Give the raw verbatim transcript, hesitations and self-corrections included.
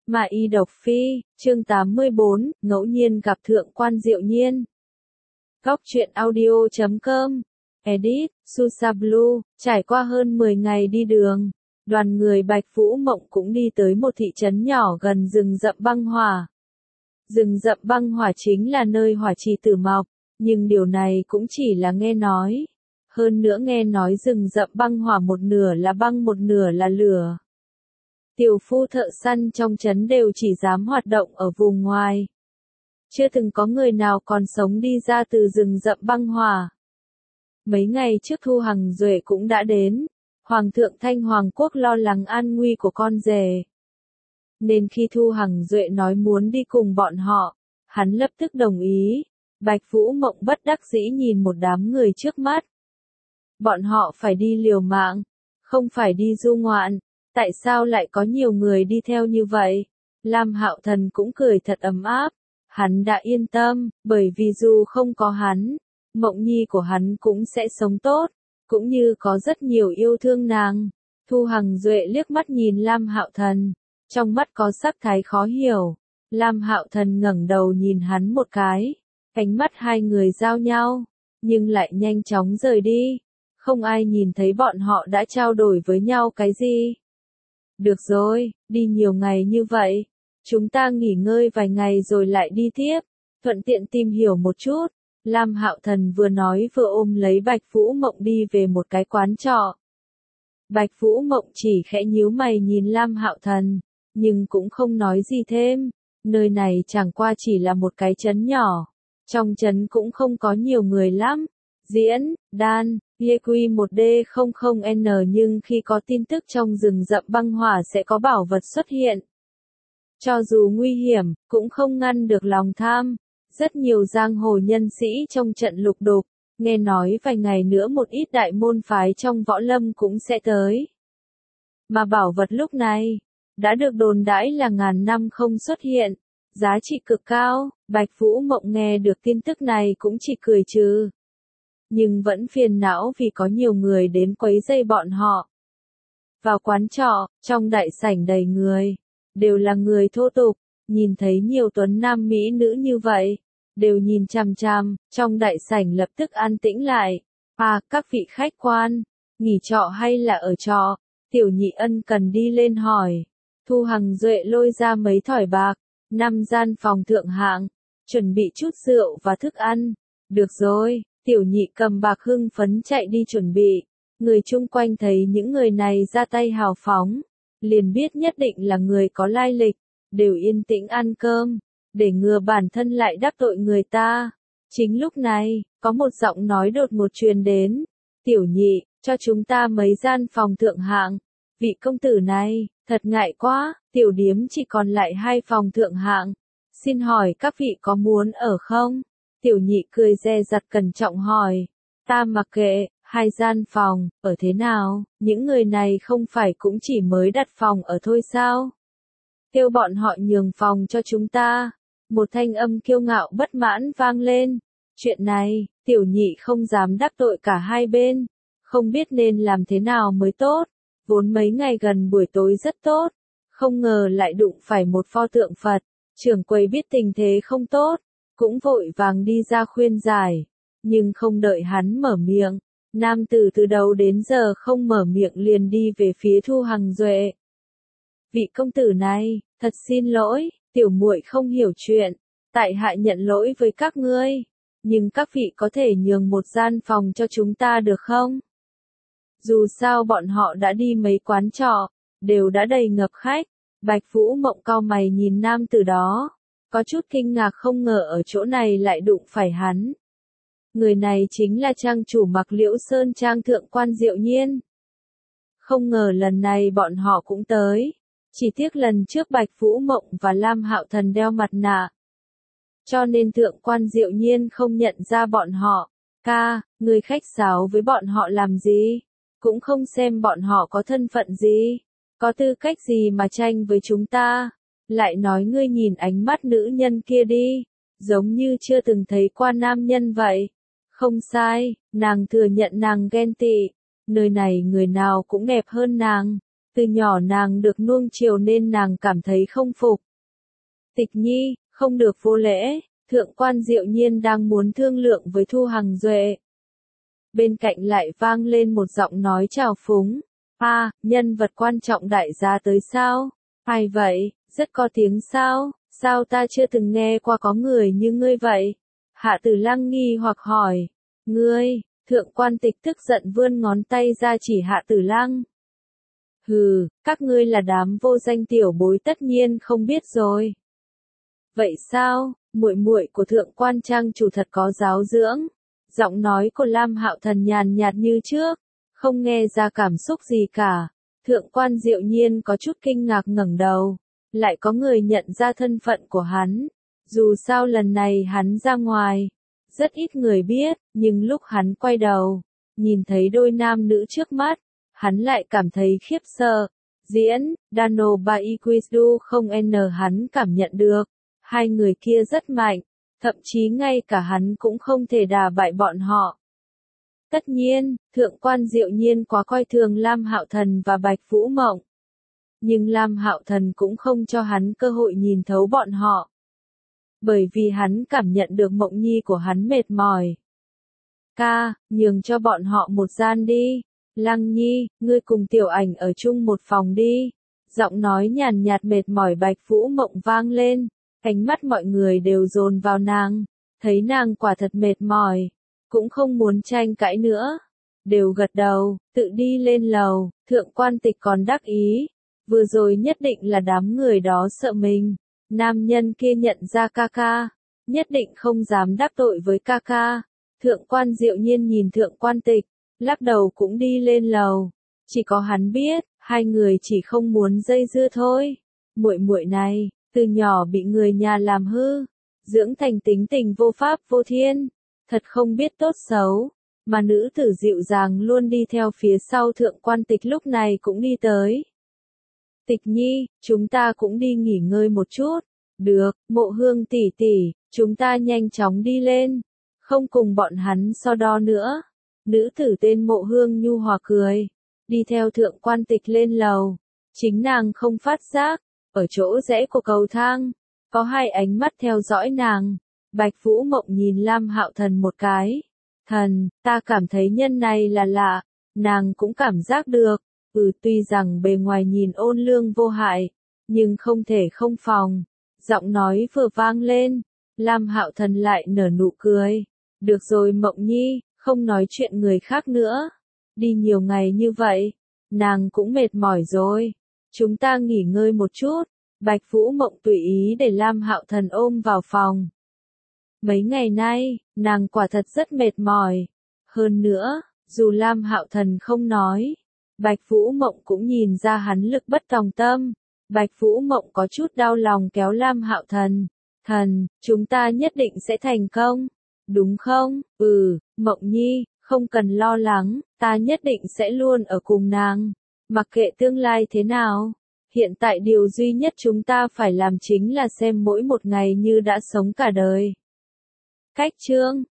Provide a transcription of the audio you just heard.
Mà y độc phi, chương tám mươi bốn, ngẫu nhiên gặp thượng quan Diệu Nhiên. Góc truyện audio chấm com, edit, Susablue, trải qua hơn mười ngày đi đường, đoàn người Bạch Vũ Mộng cũng đi tới một thị trấn nhỏ gần rừng rậm băng hỏa. Rừng rậm băng hỏa chính là nơi hỏa trì tử mọc, nhưng điều này cũng chỉ là nghe nói. Hơn nữa nghe nói rừng rậm băng hỏa một nửa là băng một nửa là lửa. Tiểu phu thợ săn trong trấn đều chỉ dám hoạt động ở vùng ngoài. Chưa từng có người nào còn sống đi ra từ rừng rậm băng hỏa. Mấy ngày trước Thu Hằng Duệ cũng đã đến. Hoàng thượng Thanh Hoàng Quốc lo lắng an nguy của con rể. Nên khi Thu Hằng Duệ nói muốn đi cùng bọn họ, hắn lập tức đồng ý. Bạch Vũ Mộng bất đắc dĩ nhìn một đám người trước mắt. Bọn họ phải đi liều mạng, không phải đi du ngoạn. Tại sao lại có nhiều người đi theo như vậy? Lam Hạo Thần cũng cười thật ấm áp. Hắn đã yên tâm, bởi vì dù không có hắn, Mộng Nhi của hắn cũng sẽ sống tốt, cũng như có rất nhiều yêu thương nàng. Thu Hằng Duệ liếc mắt nhìn Lam Hạo Thần, trong mắt có sắc thái khó hiểu. Lam Hạo Thần ngẩng đầu nhìn hắn một cái, ánh mắt hai người giao nhau, nhưng lại nhanh chóng rời đi. Không ai nhìn thấy bọn họ đã trao đổi với nhau cái gì. Được rồi, đi nhiều ngày như vậy, chúng ta nghỉ ngơi vài ngày rồi lại đi tiếp, thuận tiện tìm hiểu một chút. Lam Hạo Thần vừa nói vừa ôm lấy Bạch Vũ Mộng đi về một cái quán trọ. Bạch Vũ Mộng chỉ khẽ nhíu mày nhìn Lam Hạo Thần, nhưng cũng không nói gì thêm. Nơi này chẳng qua chỉ là một cái trấn nhỏ, trong trấn cũng không có nhiều người lắm. Diễn, Đan, E Q một D không không N nhưng khi có tin tức trong rừng rậm băng hỏa sẽ có bảo vật xuất hiện. Cho dù nguy hiểm, cũng không ngăn được lòng tham. Rất nhiều giang hồ nhân sĩ trong trận lục đục, nghe nói vài ngày nữa một ít đại môn phái trong võ lâm cũng sẽ tới. Mà bảo vật lúc này, đã được đồn đãi là ngàn năm không xuất hiện, giá trị cực cao. Bạch Vũ Mộng nghe được tin tức này cũng chỉ cười trừ. Nhưng vẫn phiền não vì có nhiều người đến quấy rầy bọn họ. Vào quán trọ, trong đại sảnh đầy người, đều là người thô tục, nhìn thấy nhiều tuấn nam mỹ nữ như vậy, đều nhìn chằm chằm, trong đại sảnh lập tức an tĩnh lại. À, các vị khách quan, nghỉ trọ hay là ở trọ? Tiểu Nhị ân cần đi lên hỏi. Thu Hằng Duệ lôi ra mấy thỏi bạc, năm gian phòng thượng hạng, chuẩn bị chút rượu và thức ăn. Được rồi. Tiểu Nhị cầm bạc hưng phấn chạy đi chuẩn bị. Người chung quanh thấy những người này ra tay hào phóng, liền biết nhất định là người có lai lịch, đều yên tĩnh ăn cơm, để ngừa bản thân lại đắc tội người ta. Chính lúc này, có một giọng nói đột ngột truyền đến. Tiểu Nhị, cho chúng ta mấy gian phòng thượng hạng. Vị công tử này, thật ngại quá, tiểu điếm chỉ còn lại hai phòng thượng hạng. Xin hỏi các vị có muốn ở không? Tiểu Nhị cười dè dặt cẩn trọng hỏi. Ta mặc kệ, hai gian phòng, ở thế nào, những người này không phải cũng chỉ mới đặt phòng ở thôi sao? Kêu bọn họ nhường phòng cho chúng ta. Một thanh âm kiêu ngạo bất mãn vang lên. Chuyện này, Tiểu Nhị không dám đắc tội cả hai bên. Không biết nên làm thế nào mới tốt. Vốn mấy ngày gần buổi tối rất tốt. Không ngờ lại đụng phải một pho tượng Phật. Trưởng quầy biết tình thế không tốt, cũng vội vàng đi ra khuyên giải. Nhưng không đợi hắn mở miệng, nam tử từ đầu đến giờ không mở miệng liền đi về phía Thu Hằng Duệ. Vị công tử này, thật xin lỗi, tiểu muội không hiểu chuyện, tại hạ nhận lỗi với các ngươi, nhưng các vị có thể nhường một gian phòng cho chúng ta được không? Dù sao bọn họ đã đi mấy quán trọ, đều đã đầy ngập khách. Bạch Vũ Mộng cau mày nhìn nam tử đó, có chút kinh ngạc không ngờ ở chỗ này lại đụng phải hắn. Người này chính là trang chủ Mặc Liễu Sơn Trang thượng quan Diệu Nhiên. Không ngờ lần này bọn họ cũng tới, chỉ tiếc lần trước Bạch Vũ Mộng và Lam Hạo Thần đeo mặt nạ, cho nên thượng quan Diệu Nhiên không nhận ra bọn họ. Ca, người khách sáo với bọn họ làm gì? Cũng không xem bọn họ có thân phận gì, có tư cách gì mà tranh với chúng ta? Lại nói ngươi nhìn ánh mắt nữ nhân kia đi, giống như chưa từng thấy qua nam nhân vậy. Không sai, nàng thừa nhận nàng ghen tị, nơi này người nào cũng đẹp hơn nàng. Từ nhỏ nàng được nuông chiều nên nàng cảm thấy không phục. Tịch Nhi, không được vô lễ, thượng quan Diệu Nhiên đang muốn thương lượng với Thu Hằng Duệ. Bên cạnh lại vang lên một giọng nói trào phúng. À, nhân vật quan trọng đại gia tới sao? Ai vậy, rất có tiếng sao? Sao ta chưa từng nghe qua có người như ngươi vậy? Hạ Tử Lăng nghi hoặc hỏi. Ngươi, thượng quan Tịch tức giận vươn ngón tay ra chỉ Hạ Tử Lăng. Hừ, các ngươi là đám vô danh tiểu bối tất nhiên không biết rồi. Vậy sao, muội muội của thượng quan trang chủ thật có giáo dưỡng. Giọng nói của Lam Hạo Thần nhàn nhạt như trước, không nghe ra cảm xúc gì cả. Thượng quan Diệu Nhiên có chút kinh ngạc ngẩng đầu, lại có người nhận ra thân phận của hắn. Dù sao lần này hắn ra ngoài, rất ít người biết, nhưng lúc hắn quay đầu, nhìn thấy đôi nam nữ trước mắt, hắn lại cảm thấy khiếp sợ. Diễn, Dano Baiquizdu không n hắn cảm nhận được, hai người kia rất mạnh, thậm chí ngay cả hắn cũng không thể đả bại bọn họ. Tất nhiên, thượng quan Diệu Nhiên quá coi thường Lam Hạo Thần và Bạch Vũ Mộng. Nhưng Lam Hạo Thần cũng không cho hắn cơ hội nhìn thấu bọn họ. Bởi vì hắn cảm nhận được Mộng Nhi của hắn mệt mỏi. Ca, nhường cho bọn họ một gian đi. Lăng Nhi, ngươi cùng Tiểu Ảnh ở chung một phòng đi. Giọng nói nhàn nhạt mệt mỏi Bạch Vũ Mộng vang lên. Ánh mắt mọi người đều dồn vào nàng. Thấy nàng quả thật mệt mỏi. Cũng không muốn tranh cãi nữa. Đều gật đầu, tự đi lên lầu. Thượng quan Tịch còn đắc ý. Vừa rồi nhất định là đám người đó sợ mình. Nam nhân kia nhận ra ca ca. Nhất định không dám đáp tội với ca ca. Thượng quan Diệu Nhiên nhìn thượng quan Tịch. Lắc đầu cũng đi lên lầu. Chỉ có hắn biết, hai người chỉ không muốn dây dưa thôi. Muội muội này, từ nhỏ bị người nhà làm hư. Dưỡng thành tính tình vô pháp vô thiên. Thật không biết tốt xấu. Mà nữ tử dịu dàng luôn đi theo phía sau thượng quan Tịch lúc này cũng đi tới. Tịch Nhi, chúng ta cũng đi nghỉ ngơi một chút. Được, Mộ Hương tỷ tỷ, chúng ta nhanh chóng đi lên. Không cùng bọn hắn so đo nữa. Nữ tử tên Mộ Hương nhu hòa cười. Đi theo thượng quan Tịch lên lầu. Chính nàng không phát giác. Ở chỗ rẽ của cầu thang. Có hai ánh mắt theo dõi nàng. Bạch Vũ Mộng nhìn Lam Hạo Thần một cái. Thần, ta cảm thấy nhân này là lạ. Nàng cũng cảm giác được. Ừ, tuy rằng bề ngoài nhìn ôn lương vô hại, nhưng không thể không phòng. Giọng nói vừa vang lên, Lam Hạo Thần lại nở nụ cười. Được rồi Mộng Nhi, không nói chuyện người khác nữa. Đi nhiều ngày như vậy, nàng cũng mệt mỏi rồi. Chúng ta nghỉ ngơi một chút. Bạch Vũ Mộng tùy ý để Lam Hạo Thần ôm vào phòng. Mấy ngày nay, nàng quả thật rất mệt mỏi. Hơn nữa, dù Lam Hạo Thần không nói, Bạch Vũ Mộng cũng nhìn ra hắn lực bất tòng tâm. Bạch Vũ Mộng có chút đau lòng kéo Lam Hạo Thần. Thần, chúng ta nhất định sẽ thành công. Đúng không? Ừ, Mộng Nhi, không cần lo lắng, ta nhất định sẽ luôn ở cùng nàng. Mặc kệ tương lai thế nào. Hiện tại điều duy nhất chúng ta phải làm chính là xem mỗi một ngày như đã sống cả đời. Cách chương